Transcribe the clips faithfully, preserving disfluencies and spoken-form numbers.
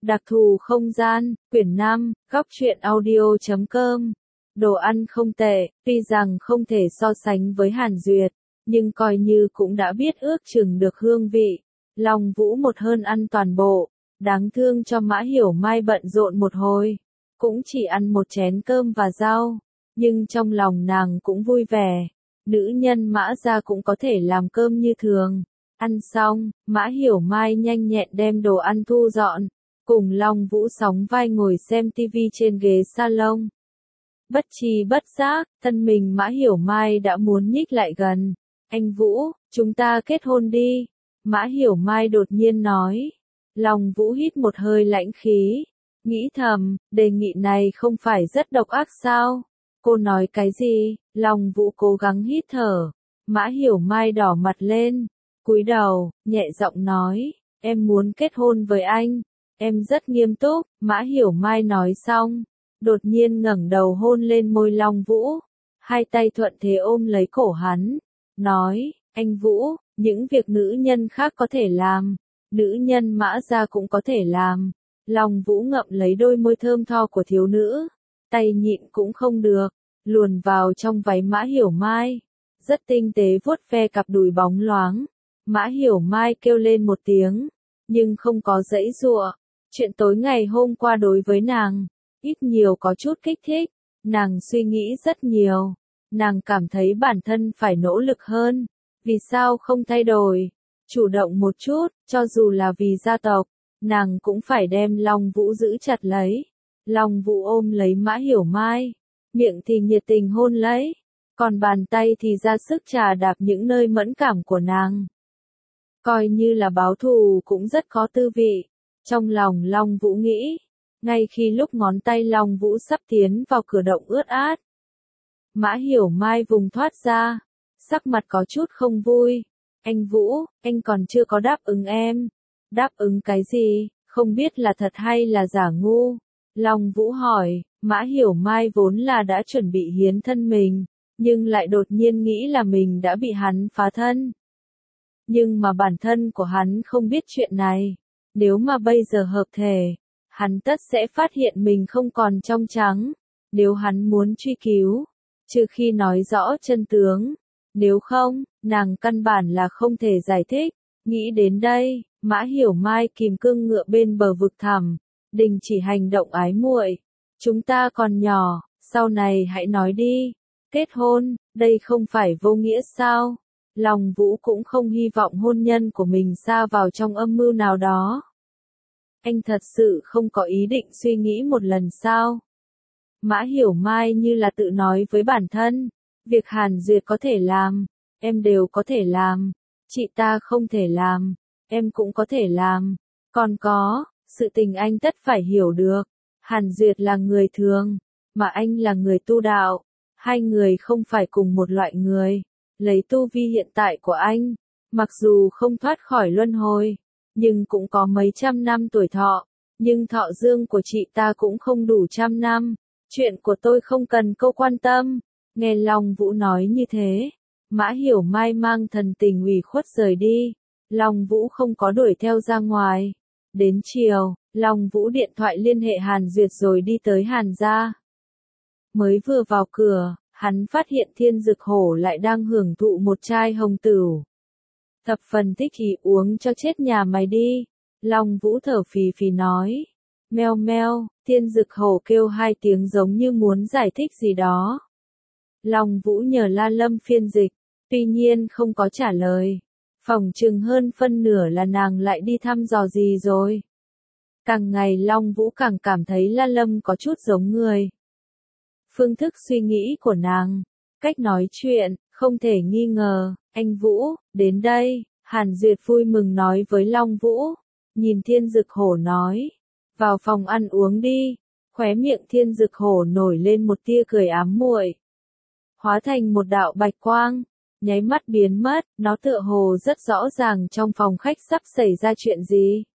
Đặc thù không gian, quyển năm, góc truyện audio chấm com. Đồ ăn không tệ, tuy rằng không thể so sánh với Hàn Duyệt, nhưng coi như cũng đã biết ước chừng được hương vị. Long Vũ một hơn ăn toàn bộ, đáng thương cho Mã Hiểu Mai bận rộn một hồi, cũng chỉ ăn một chén cơm và rau, nhưng trong lòng nàng cũng vui vẻ. Nữ nhân Mã gia cũng có thể làm cơm như thường. Ăn xong, Mã Hiểu Mai nhanh nhẹn đem đồ ăn thu dọn, cùng Long Vũ sóng vai ngồi xem tivi trên ghế salon. Bất tri bất giác, thân mình Mã Hiểu Mai đã muốn nhích lại gần. Anh Vũ, chúng ta kết hôn đi. Mã Hiểu Mai đột nhiên nói. Long Vũ hít một hơi lãnh khí, nghĩ thầm, đề nghị này không phải rất độc ác sao? Cô nói cái gì? Long Vũ cố gắng hít thở. Mã Hiểu Mai đỏ mặt lên, cúi đầu, nhẹ giọng nói, em muốn kết hôn với anh. Em rất nghiêm túc. Mã Hiểu Mai nói xong, đột nhiên ngẩng đầu hôn lên môi Long Vũ, hai tay thuận thế ôm lấy cổ hắn, nói, anh Vũ, những việc nữ nhân khác có thể làm, nữ nhân Mã gia cũng có thể làm. Long Vũ ngậm lấy đôi môi thơm tho của thiếu nữ, tay nhịn cũng không được, luồn vào trong váy Mã Hiểu Mai, rất tinh tế vuốt ve cặp đùi bóng loáng. Mã Hiểu Mai kêu lên một tiếng, nhưng không có giãy giụa. Chuyện tối ngày hôm qua đối với nàng, ít nhiều có chút kích thích. Nàng suy nghĩ rất nhiều. Nàng cảm thấy bản thân phải nỗ lực hơn. Vì sao không thay đổi? Chủ động một chút, cho dù là vì gia tộc, nàng cũng phải đem Long Vũ giữ chặt lấy. Long Vũ ôm lấy Mã Hiểu Mai, miệng thì nhiệt tình hôn lấy, còn bàn tay thì ra sức chà đạp những nơi mẫn cảm của nàng. Coi như là báo thù cũng rất có tư vị. Trong lòng Long Vũ nghĩ, ngay khi lúc ngón tay Long Vũ sắp tiến vào cửa động ướt át, Mã Hiểu Mai vùng thoát ra, sắc mặt có chút không vui. Anh Vũ, anh còn chưa có đáp ứng em. Đáp ứng cái gì, không biết là thật hay là giả ngu? Long Vũ hỏi. Mã Hiểu Mai vốn là đã chuẩn bị hiến thân mình, nhưng lại đột nhiên nghĩ là mình đã bị hắn phá thân. Nhưng mà bản thân của hắn không biết chuyện này. Nếu mà bây giờ hợp thể, hắn tất sẽ phát hiện mình không còn trong trắng. Nếu hắn muốn truy cứu, trừ khi nói rõ chân tướng. Nếu không, nàng căn bản là không thể giải thích. Nghĩ đến đây, Mã Hiểu Mai kìm cương ngựa bên bờ vực thẳm, đình chỉ hành động ái muội. Chúng ta còn nhỏ, sau này hãy nói đi. Kết hôn, đây không phải vô nghĩa sao? Long Vũ cũng không hy vọng hôn nhân của mình sa vào trong âm mưu nào đó. Anh thật sự không có ý định suy nghĩ một lần sao? Mã Hiểu Mai như là tự nói với bản thân, việc Hàn Duyệt có thể làm, em đều có thể làm. Chị ta không thể làm, em cũng có thể làm. Còn có, sự tình anh tất phải hiểu được. Hàn Duyệt là người thường, mà anh là người tu đạo. Hai người không phải cùng một loại người. Lấy tu vi hiện tại của anh, mặc dù không thoát khỏi luân hồi, nhưng cũng có mấy trăm năm tuổi thọ. Nhưng thọ dương của chị ta cũng không đủ trăm năm. Chuyện của tôi không cần cô quan tâm. Nghe Long Vũ nói như thế, Mã Hiểu Mai mang thần tình ủy khuất rời đi. Long Vũ không có đuổi theo ra ngoài. Đến chiều, Long Vũ điện thoại liên hệ Hàn Duyệt rồi đi tới Hàn gia. Mới vừa vào cửa, hắn phát hiện Thiên Dực Hổ lại đang hưởng thụ một chai hồng tửu. Thập phần thích ý uống cho chết nhà mày đi. Long Vũ thở phì phì nói. Meo meo, Thiên Dực Hổ kêu hai tiếng giống như muốn giải thích gì đó. Long Vũ nhờ La Lâm phiên dịch, tuy nhiên không có trả lời. Phỏng chừng hơn phân nửa là nàng lại đi thăm dò gì rồi. Càng ngày Long Vũ càng cảm thấy La Lâm có chút giống người. Phương thức suy nghĩ của nàng, cách nói chuyện, không thể nghi ngờ. Anh Vũ, đến đây. Hàn Duyệt vui mừng nói với Long Vũ. Nhìn Thiên Dực Hổ nói, vào phòng ăn uống đi. Khóe miệng Thiên Dực Hổ nổi lên một tia cười ám muội, hóa thành một đạo bạch quang, nháy mắt biến mất. Nó tựa hồ rất rõ ràng trong phòng khách sắp xảy ra chuyện gì.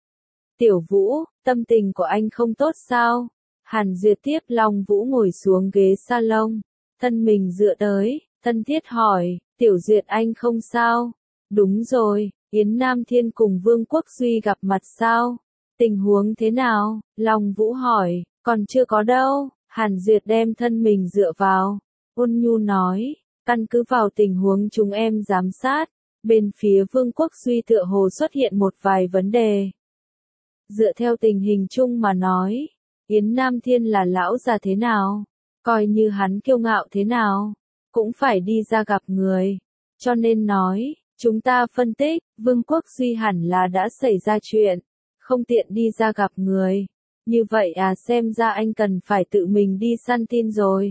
Tiểu Vũ, tâm tình của anh không tốt sao? Hàn Duyệt tiếp Long Vũ ngồi xuống ghế salon, thân mình dựa tới, thân thiết hỏi, Tiểu Duyệt anh không sao? Đúng rồi, Yến Nam Thiên cùng Vương Quốc Duy gặp mặt sao? Tình huống thế nào? Long Vũ hỏi, còn chưa có đâu. Hàn Duyệt đem thân mình dựa vào. Ôn nhu nói, căn cứ vào tình huống chúng em giám sát, bên phía Vương quốc Duy tựa hồ xuất hiện một vài vấn đề. Dựa theo tình hình chung mà nói, Yến Nam Thiên là lão già thế nào, coi như hắn kiêu ngạo thế nào, cũng phải đi ra gặp người. Cho nên nói, chúng ta phân tích, Vương quốc Duy hẳn là đã xảy ra chuyện, không tiện đi ra gặp người. Như vậy à, xem ra anh cần phải tự mình đi săn tin rồi.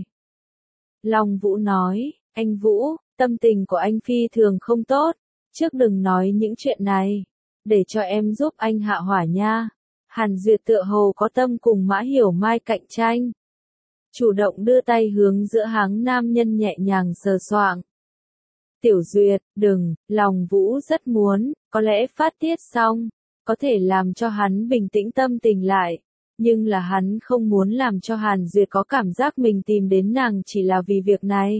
Long Vũ nói, anh Vũ, tâm tình của anh phi thường không tốt, trước đừng nói những chuyện này, để cho em giúp anh hạ hỏa nha. Hàn Duyệt tựa hồ có tâm cùng Mã Hiểu Mai cạnh tranh. Chủ động đưa tay hướng giữa háng nam nhân nhẹ nhàng sờ soạng. Tiểu Duyệt, đừng, Long Vũ rất muốn, có lẽ phát tiết xong, có thể làm cho hắn bình tĩnh tâm tình lại. Nhưng là hắn không muốn làm cho Hàn Duyệt có cảm giác mình tìm đến nàng chỉ là vì việc này.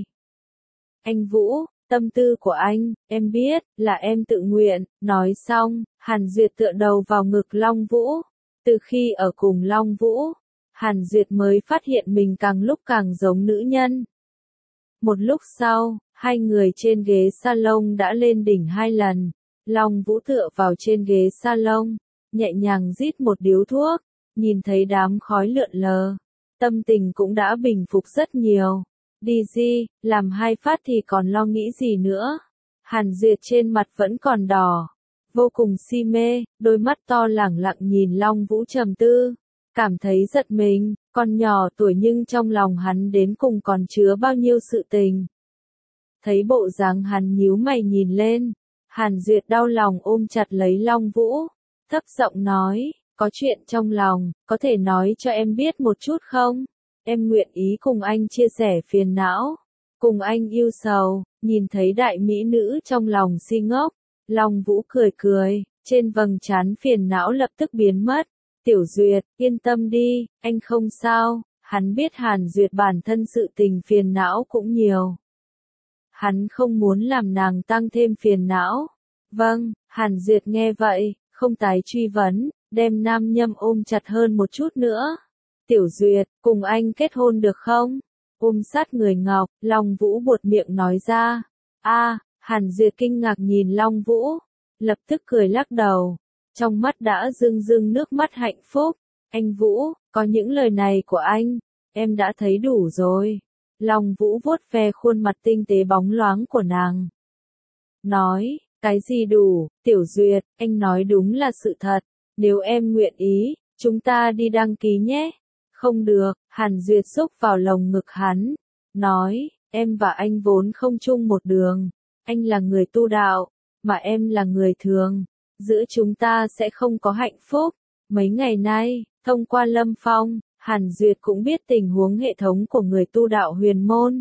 Anh Vũ, tâm tư của anh, em biết, là em tự nguyện. Nói xong, Hàn Duyệt tựa đầu vào ngực Long Vũ. Từ khi ở cùng Long Vũ, Hàn Duyệt mới phát hiện mình càng lúc càng giống nữ nhân. Một lúc sau, hai người trên ghế salon đã lên đỉnh hai lần. Long Vũ tựa vào trên ghế salon, nhẹ nhàng rít một điếu thuốc. Nhìn thấy đám khói lượn lờ, tâm tình cũng đã bình phục rất nhiều. Đi gì, làm hai phát thì còn lo nghĩ gì nữa. Hàn Duyệt trên mặt vẫn còn đỏ, vô cùng si mê, đôi mắt to lẳng lặng nhìn Long Vũ trầm tư, cảm thấy giật mình, con nhỏ tuổi nhưng trong lòng hắn đến cùng còn chứa bao nhiêu sự tình. Thấy bộ dáng hắn nhíu mày nhìn lên, Hàn Duyệt đau lòng ôm chặt lấy Long Vũ, thấp giọng nói, có chuyện trong lòng, có thể nói cho em biết một chút không? Em nguyện ý cùng anh chia sẻ phiền não, cùng anh yêu sầu. Nhìn thấy đại mỹ nữ trong lòng si ngốc, Long Vũ cười cười, trên vầng trán phiền não lập tức biến mất. Tiểu Duyệt, yên tâm đi, anh không sao. Hắn biết Hàn Duyệt bản thân sự tình phiền não cũng nhiều. Hắn không muốn làm nàng tăng thêm phiền não. Vâng, Hàn Duyệt nghe vậy, không tái truy vấn, đem nam nhâm ôm chặt hơn một chút nữa. Tiểu Duyệt, cùng anh kết hôn được không? Ôm sát người ngọc, Long Vũ buột miệng nói ra. A, Hàn Duyệt kinh ngạc nhìn Long Vũ, lập tức cười lắc đầu, trong mắt đã rưng rưng nước mắt hạnh phúc. Anh Vũ, có những lời này của anh, em đã thấy đủ rồi. Long Vũ vuốt ve khuôn mặt tinh tế bóng loáng của nàng. Nói, cái gì đủ, Tiểu Duyệt, anh nói đúng là sự thật. Nếu em nguyện ý, chúng ta đi đăng ký nhé. Không được, Hàn Duyệt xúc vào lồng ngực hắn. Nói, em và anh vốn không chung một đường. Anh là người tu đạo, mà em là người thường. Giữa chúng ta sẽ không có hạnh phúc. Mấy ngày nay, thông qua Lâm Phong, Hàn Duyệt cũng biết tình huống hệ thống của người tu đạo huyền môn.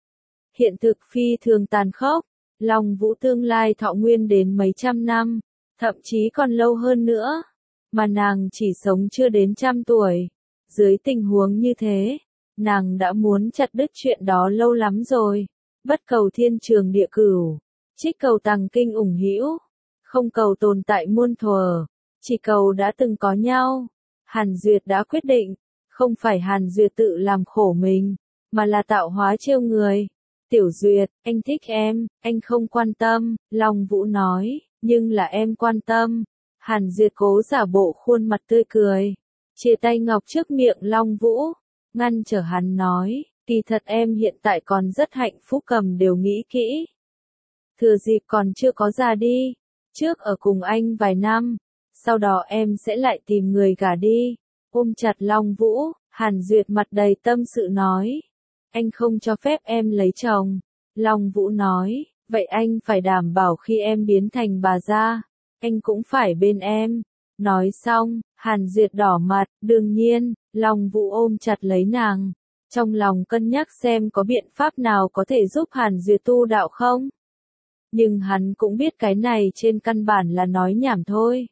Hiện thực phi thường tàn khốc. Long Vũ tương lai thọ nguyên đến mấy trăm năm, thậm chí còn lâu hơn nữa. Mà nàng chỉ sống chưa đến trăm tuổi. Dưới tình huống như thế, nàng đã muốn chặt đứt chuyện đó lâu lắm rồi. Bất cầu thiên trường địa cửu, trích cầu tàng kinh ủng hữu, không cầu tồn tại muôn thuở, chỉ cầu đã từng có nhau. Hàn Duyệt đã quyết định, không phải Hàn Duyệt tự làm khổ mình, mà là tạo hóa trêu người. Tiểu Duyệt, anh thích em, anh không quan tâm, Long Vũ nói, nhưng là em quan tâm. Hàn Duyệt cố giả bộ khuôn mặt tươi cười, chia tay ngọc trước miệng Long Vũ, ngăn trở hắn nói, kỳ thật em hiện tại còn rất hạnh phúc, cầm đều nghĩ kỹ. Thừa dịp còn chưa có già đi, trước ở cùng anh vài năm, sau đó em sẽ lại tìm người gả đi. Ôm chặt Long Vũ, Hàn Duyệt mặt đầy tâm sự nói, anh không cho phép em lấy chồng. Long Vũ nói, vậy anh phải đảm bảo khi em biến thành bà gia, anh cũng phải bên em. Nói xong, Hàn Duyệt đỏ mặt, đương nhiên, Long Vũ ôm chặt lấy nàng, trong lòng cân nhắc xem có biện pháp nào có thể giúp Hàn Duyệt tu đạo không. Nhưng hắn cũng biết cái này trên căn bản là nói nhảm thôi.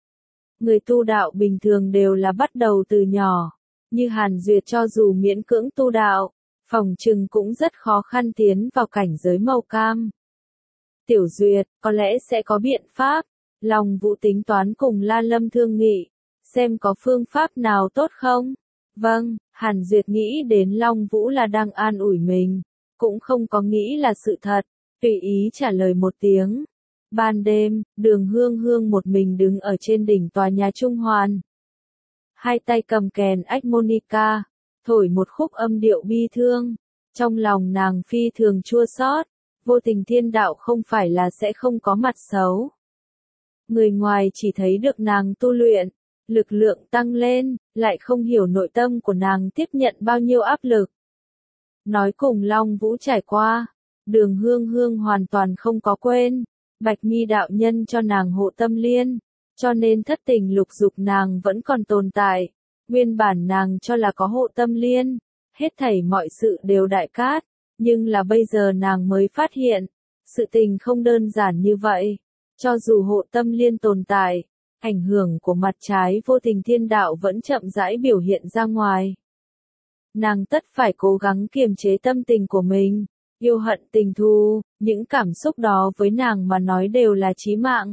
Người tu đạo bình thường đều là bắt đầu từ nhỏ, như Hàn Duyệt cho dù miễn cưỡng tu đạo, phỏng chừng cũng rất khó khăn tiến vào cảnh giới màu cam. Tiểu Duyệt, có lẽ sẽ có biện pháp. Long Vũ tính toán cùng La Lâm thương nghị, xem có phương pháp nào tốt không? Vâng, Hàn Duyệt nghĩ đến Long Vũ là đang an ủi mình, cũng không có nghĩ là sự thật, tùy ý trả lời một tiếng. Ban đêm, Đường Hương Hương một mình đứng ở trên đỉnh tòa nhà Trung Hoàn. Hai tay cầm kèn harmonica, thổi một khúc âm điệu bi thương. Trong lòng nàng phi thường chua xót, vô tình thiên đạo không phải là sẽ không có mặt xấu. Người ngoài chỉ thấy được nàng tu luyện, lực lượng tăng lên, lại không hiểu nội tâm của nàng tiếp nhận bao nhiêu áp lực. Nói cùng Long Vũ trải qua, Đường Hương Hương hoàn toàn không có quên, Bạch Mi đạo nhân cho nàng hộ tâm liên, cho nên thất tình lục dục nàng vẫn còn tồn tại. Nguyên bản nàng cho là có hộ tâm liên, hết thảy mọi sự đều đại cát, nhưng là bây giờ nàng mới phát hiện, sự tình không đơn giản như vậy. Cho dù hộ tâm liên tồn tại, ảnh hưởng của mặt trái vô tình thiên đạo vẫn chậm rãi biểu hiện ra ngoài. Nàng tất phải cố gắng kiềm chế tâm tình của mình, yêu hận tình thù, những cảm xúc đó với nàng mà nói đều là chí mạng.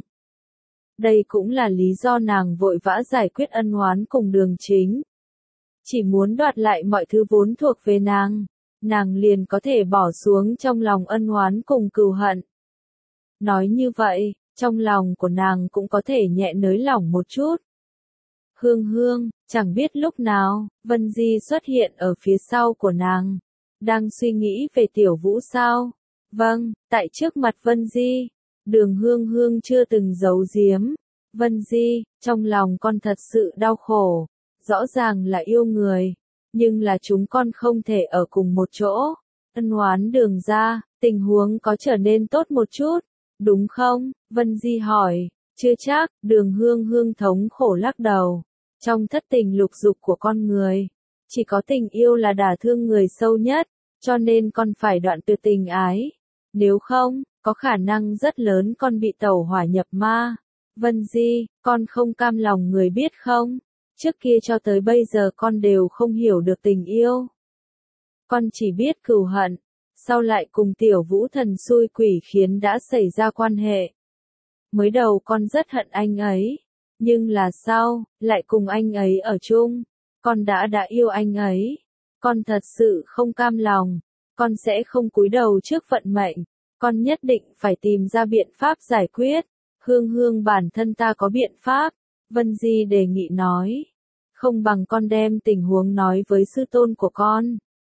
Đây cũng là lý do nàng vội vã giải quyết ân oán cùng Đường Chính. Chỉ muốn đoạt lại mọi thứ vốn thuộc về nàng, nàng liền có thể bỏ xuống trong lòng ân oán cùng cừu hận. Nói như vậy, trong lòng của nàng cũng có thể nhẹ nới lỏng một chút. Hương Hương, chẳng biết lúc nào, Vân Di xuất hiện ở phía sau của nàng. Đang suy nghĩ về Tiểu Vũ sao? Vâng, tại trước mặt Vân Di, Đường Hương Hương chưa từng giấu giếm. Vân Di, trong lòng con thật sự đau khổ, rõ ràng là yêu người, nhưng là chúng con không thể ở cùng một chỗ. Ân oán Đường ra, tình huống có trở nên tốt một chút, đúng không? Vân Di hỏi, chưa chắc, Đường Hương Hương thống khổ lắc đầu. Trong thất tình lục dục của con người, chỉ có tình yêu là đả thương người sâu nhất, cho nên con phải đoạn tuyệt tình ái. Nếu không, có khả năng rất lớn con bị tẩu hỏa nhập ma. Vân Di, con không cam lòng người biết không? Trước kia cho tới bây giờ con đều không hiểu được tình yêu. Con chỉ biết cừu hận, sau lại cùng Tiểu Vũ thần xui quỷ khiến đã xảy ra quan hệ. Mới đầu con rất hận anh ấy, nhưng là sau, lại cùng anh ấy ở chung, con đã đã yêu anh ấy. Con thật sự không cam lòng, con sẽ không cúi đầu trước vận mệnh, con nhất định phải tìm ra biện pháp giải quyết. Hương Hương bản thân ta có biện pháp, Vân Di đề nghị nói. Không bằng con đem tình huống nói với sư tôn của con.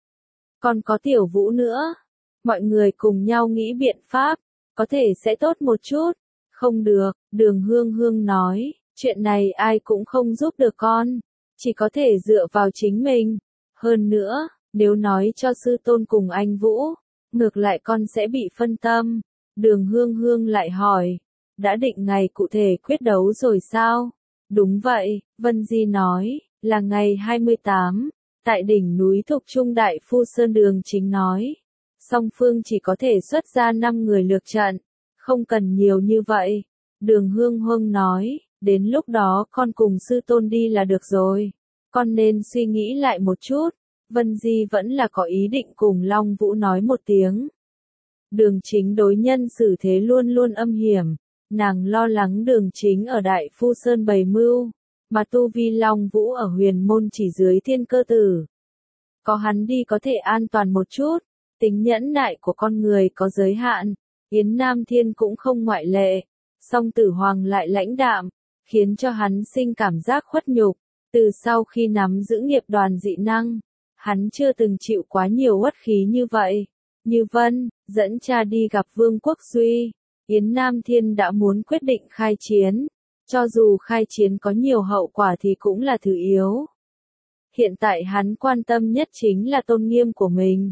Con có Tiểu Vũ nữa, mọi người cùng nhau nghĩ biện pháp, có thể sẽ tốt một chút. Không được, Đường Hương Hương nói, chuyện này ai cũng không giúp được con, chỉ có thể dựa vào chính mình. Hơn nữa, nếu nói cho sư tôn cùng anh Vũ, ngược lại con sẽ bị phân tâm. Đường Hương Hương lại hỏi, đã định ngày cụ thể quyết đấu rồi sao? Đúng vậy, Vân Di nói, là ngày hai mươi tám, tại đỉnh núi Thục Trung Đại Phu Sơn. Đường Chính nói, song phương chỉ có thể xuất ra năm người lược trận, không cần nhiều như vậy. Đường Hương Hương nói, đến lúc đó con cùng sư tôn đi là được rồi, con nên suy nghĩ lại một chút. Vân Di vẫn là có ý định cùng Long Vũ nói một tiếng. Đường Chính đối nhân xử thế luôn luôn âm hiểm, nàng lo lắng Đường Chính ở Đại Phu Sơn bày mưu, mà tu vi Long Vũ ở huyền môn chỉ dưới thiên cơ tử. Có hắn đi có thể an toàn một chút, tính nhẫn nại của con người có giới hạn, Yến Nam Thiên cũng không ngoại lệ, song Tử Hoàng lại lãnh đạm, khiến cho hắn sinh cảm giác khuất nhục. Từ sau khi nắm giữ nghiệp đoàn dị năng, hắn chưa từng chịu quá nhiều uất khí như vậy. Như Vân, dẫn cha đi gặp Vương Quốc Duy, Yến Nam Thiên đã muốn quyết định khai chiến. Cho dù khai chiến có nhiều hậu quả thì cũng là thứ yếu. Hiện tại hắn quan tâm nhất chính là tôn nghiêm của mình.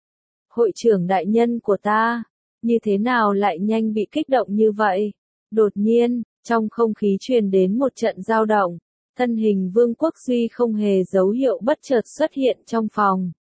Hội trưởng đại nhân của ta, như thế nào lại nhanh bị kích động như vậy? Đột nhiên, trong không khí truyền đến một trận dao động. Thân hình Vương Quốc Duy không hề dấu hiệu bất chợt xuất hiện trong phòng.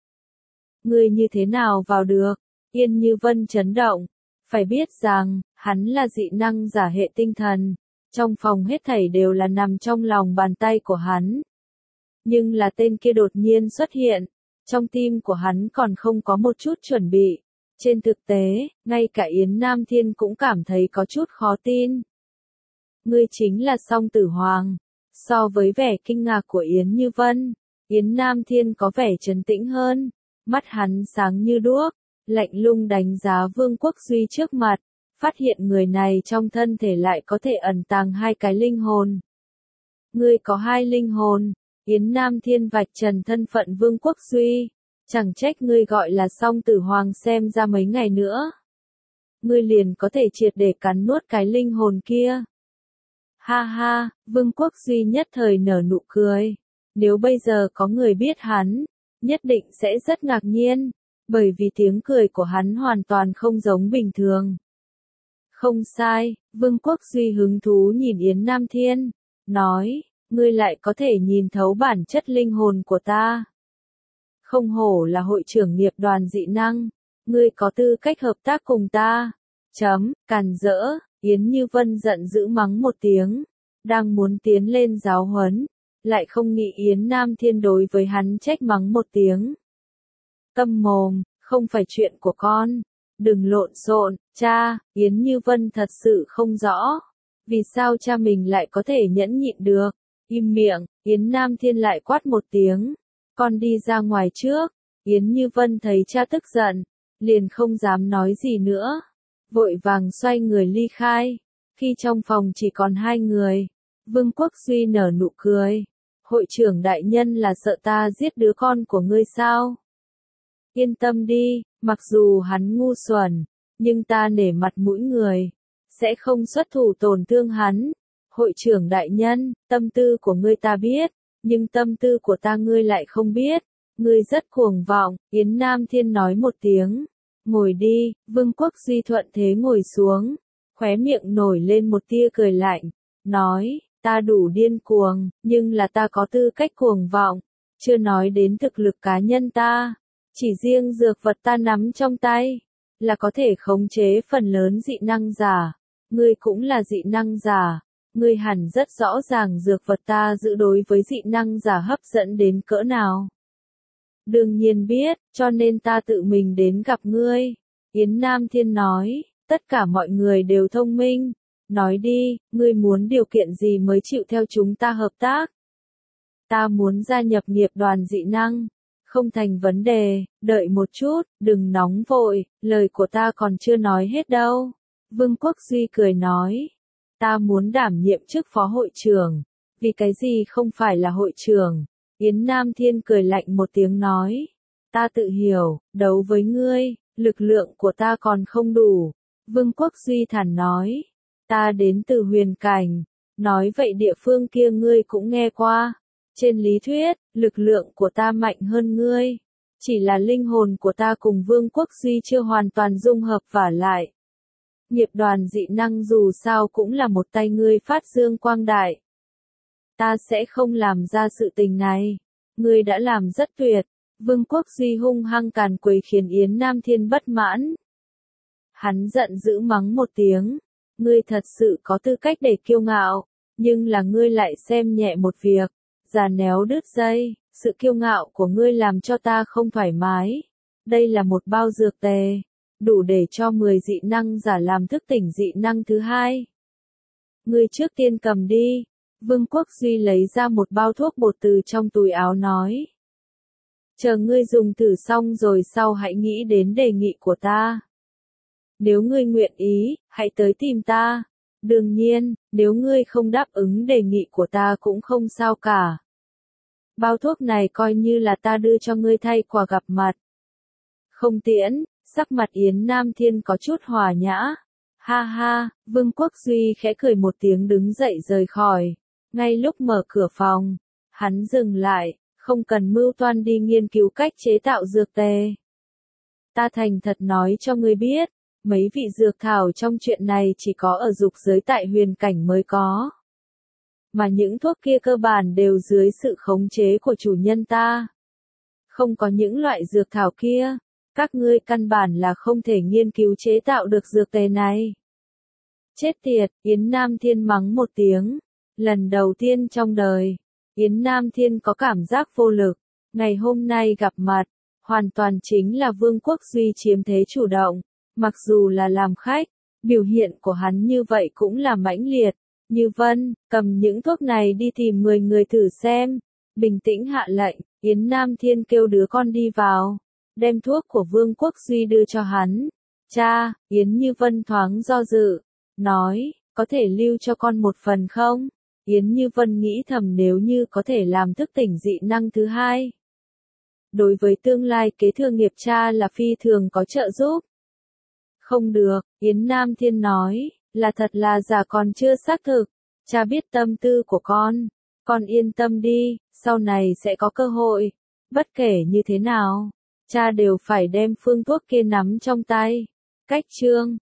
Ngươi như thế nào vào được? Yên Như Vân chấn động. Phải biết rằng, hắn là dị năng giả hệ tinh thần. Trong phòng hết thảy đều là nằm trong lòng bàn tay của hắn. Nhưng là tên kia đột nhiên xuất hiện. Trong tim của hắn còn không có một chút chuẩn bị. Trên thực tế, ngay cả Yến Nam Thiên cũng cảm thấy có chút khó tin. Ngươi chính là Song Tử Hoàng. So với vẻ kinh ngạc của Yến Như Vân, Yến Nam Thiên có vẻ trấn tĩnh hơn, mắt hắn sáng như đuốc, lạnh lùng đánh giá Vương Quốc Duy trước mặt, phát hiện người này trong thân thể lại có thể ẩn tàng hai cái linh hồn. Ngươi có hai linh hồn, Yến Nam Thiên vạch trần thân phận Vương Quốc Duy, chẳng trách ngươi gọi là song tử hoàng, xem ra mấy ngày nữa. Ngươi liền có thể triệt để cắn nuốt cái linh hồn kia. Ha ha, Vương Quốc Duy nhất thời nở nụ cười. Nếu bây giờ có người biết hắn, nhất định sẽ rất ngạc nhiên, bởi vì tiếng cười của hắn hoàn toàn không giống bình thường. Không sai, Vương Quốc Duy hứng thú nhìn Yến Nam Thiên, nói, ngươi lại có thể nhìn thấu bản chất linh hồn của ta. Không hổ là hội trưởng nghiệp đoàn dị năng, ngươi có tư cách hợp tác cùng ta. Chấm, càn rỡ, Yến Như Vân giận dữ mắng một tiếng, đang muốn tiến lên giáo huấn, lại không nghĩ Yến Nam Thiên đối với hắn trách mắng một tiếng. Câm mồm, không phải chuyện của con, đừng lộn xộn, cha. Yến Như Vân thật sự không rõ, vì sao cha mình lại có thể nhẫn nhịn được. Im miệng, Yến Nam Thiên lại quát một tiếng, con đi ra ngoài trước. Yến Như Vân thấy cha tức giận, liền không dám nói gì nữa, vội vàng xoay người ly khai. Khi trong phòng chỉ còn hai người, Vương Quốc Duy nở nụ cười. Hội trưởng đại nhân là sợ ta giết đứa con của ngươi sao? Yên tâm đi, mặc dù hắn ngu xuẩn, nhưng ta nể mặt mũi người, sẽ không xuất thủ tổn thương hắn. Hội trưởng đại nhân, tâm tư của ngươi ta biết, nhưng tâm tư của ta ngươi lại không biết. Ngươi rất cuồng vọng, Yến Nam Thiên nói một tiếng. Ngồi đi, Vương Quốc Duy thuận thế ngồi xuống, khóe miệng nổi lên một tia cười lạnh, nói, ta đủ điên cuồng, nhưng là ta có tư cách cuồng vọng, chưa nói đến thực lực cá nhân ta, chỉ riêng dược vật ta nắm trong tay, là có thể khống chế phần lớn dị năng giả, ngươi cũng là dị năng giả, ngươi hẳn rất rõ ràng dược vật ta giữ đối với dị năng giả hấp dẫn đến cỡ nào. Đương nhiên biết, cho nên ta tự mình đến gặp ngươi. Yến Nam Thiên nói, tất cả mọi người đều thông minh. Nói đi, ngươi muốn điều kiện gì mới chịu theo chúng ta hợp tác? Ta muốn gia nhập nghiệp đoàn dị năng. Không thành vấn đề, đợi một chút, đừng nóng vội, lời của ta còn chưa nói hết đâu. Vương Quốc Duy cười nói, ta muốn đảm nhiệm chức phó hội trưởng. Vì cái gì không phải là hội trưởng? Yến Nam Thiên cười lạnh một tiếng nói, ta tự hiểu, đấu với ngươi, lực lượng của ta còn không đủ. Vương Quốc Duy thản nói, ta đến từ huyền cảnh, nói vậy địa phương kia ngươi cũng nghe qua. Trên lý thuyết, lực lượng của ta mạnh hơn ngươi, chỉ là linh hồn của ta cùng Vương Quốc Duy chưa hoàn toàn dung hợp vả lại. Nghiệp đoàn dị năng dù sao cũng là một tay ngươi phát dương quang đại. Ta sẽ không làm ra sự tình này. Ngươi đã làm rất tuyệt. Vương Quốc Duy hung hăng càn quấy khiến Yến Nam Thiên bất mãn. Hắn giận dữ mắng một tiếng. Ngươi thật sự có tư cách để kiêu ngạo, nhưng là ngươi lại xem nhẹ một việc. Già néo đứt dây, sự kiêu ngạo của ngươi làm cho ta không thoải mái. Đây là một bao dược tề, đủ để cho mười dị năng giả làm thức tỉnh dị năng thứ hai. Ngươi trước tiên cầm đi. Vương Quốc Duy lấy ra một bao thuốc bột từ trong túi áo nói. Chờ ngươi dùng thử xong rồi sau hãy nghĩ đến đề nghị của ta. Nếu ngươi nguyện ý, hãy tới tìm ta. Đương nhiên, nếu ngươi không đáp ứng đề nghị của ta cũng không sao cả. Bao thuốc này coi như là ta đưa cho ngươi thay quà gặp mặt. Không tiễn, sắc mặt Yến Nam Thiên có chút hòa nhã. Ha ha, Vương Quốc Duy khẽ cười một tiếng đứng dậy rời khỏi. Ngay lúc mở cửa phòng, hắn dừng lại, không cần mưu toan đi nghiên cứu cách chế tạo dược tề. Ta thành thật nói cho ngươi biết, mấy vị dược thảo trong chuyện này chỉ có ở dục giới tại huyền cảnh mới có. Mà những thuốc kia cơ bản đều dưới sự khống chế của chủ nhân ta. Không có những loại dược thảo kia, các ngươi căn bản là không thể nghiên cứu chế tạo được dược tề này. Chết tiệt, Yến Nam Thiên mắng một tiếng. Lần đầu tiên trong đời, Yến Nam Thiên có cảm giác vô lực. Ngày hôm nay gặp mặt, hoàn toàn chính là Vương Quốc Duy chiếm thế chủ động. Mặc dù là làm khách, biểu hiện của hắn như vậy cũng là mãnh liệt. Như Vân, cầm những thuốc này đi tìm mười người thử xem. Bình tĩnh hạ lệnh, Yến Nam Thiên kêu đứa con đi vào, đem thuốc của Vương Quốc Duy đưa cho hắn. Cha, Yến Như Vân thoáng do dự, nói, có thể lưu cho con một phần không? Yến Như Vân nghĩ thầm nếu như có thể làm thức tỉnh dị năng thứ hai. Đối với tương lai kế thừa nghiệp cha là phi thường có trợ giúp. Không được, Yến Nam Thiên nói, là thật là giả còn chưa xác thực. Cha biết tâm tư của con. Con yên tâm đi, sau này sẽ có cơ hội. Bất kể như thế nào, cha đều phải đem phương thuốc kia nắm trong tay. Cách chương